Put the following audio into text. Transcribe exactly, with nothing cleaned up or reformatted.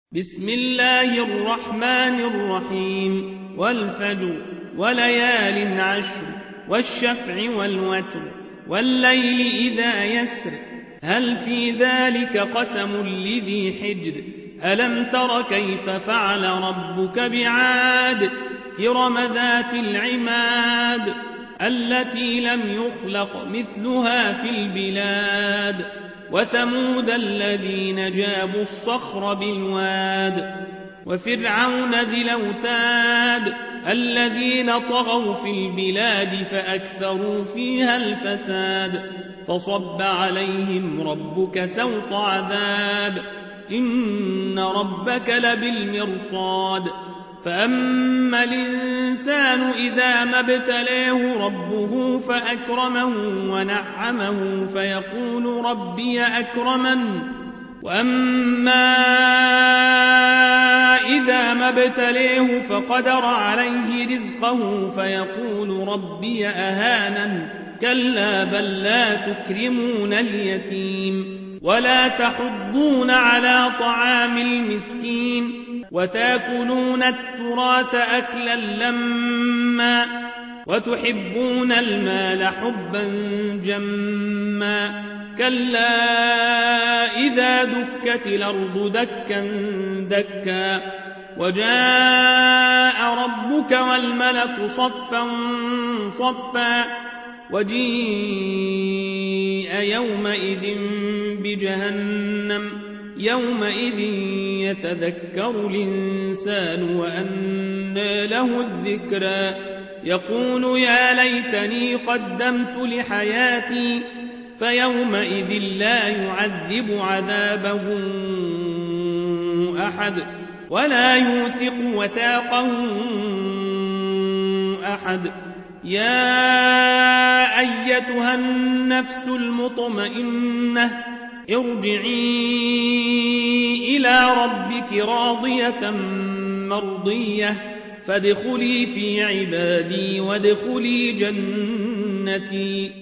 بسم الله الرحمن الرحيم والفجر وليال عشر والشفع والوتر والليل إذا يسر هل في ذلك قسم لذي حجر ألم تر كيف فعل ربك بعاد إرم ذات العماد التي لم يخلق مثلها في البلاد وثمود الذين جابوا الصخر بالواد وفرعون ذي الأوتاد الذين طغوا في البلاد فأكثروا فيها الفساد فصب عليهم ربك سوط عذاب إن ربك لبالمرصاد فأما الإنسان إذا ما ابتلاه ربه فأكرمه ونعمه فيقول ربي أكرمن وأما إذا ما ابتلاه فقدر عليه رزقه فيقول ربي أهانن كلا بل لا تكرمون اليتيم ولا تحضون على طعام المسكين وتاكلون التراث أكلا لما وتحبون المال حبا جما كلا إذا دكت الأرض دكا دكا وجاء ربك والملك صفا صفا وجيء يومئذ بجهنم يومئذ يتذكر الإنسان وأنى له الذكرى يقول يا ليتني قدمت لحياتي فيومئذ لا يعذب عذابه أحد ولا يوثق وثاقه أحد يا أيتها النفس المطمئنة ارجعي إلى ربك راضية مرضية فادخلي في عبادي وادخلي جنتي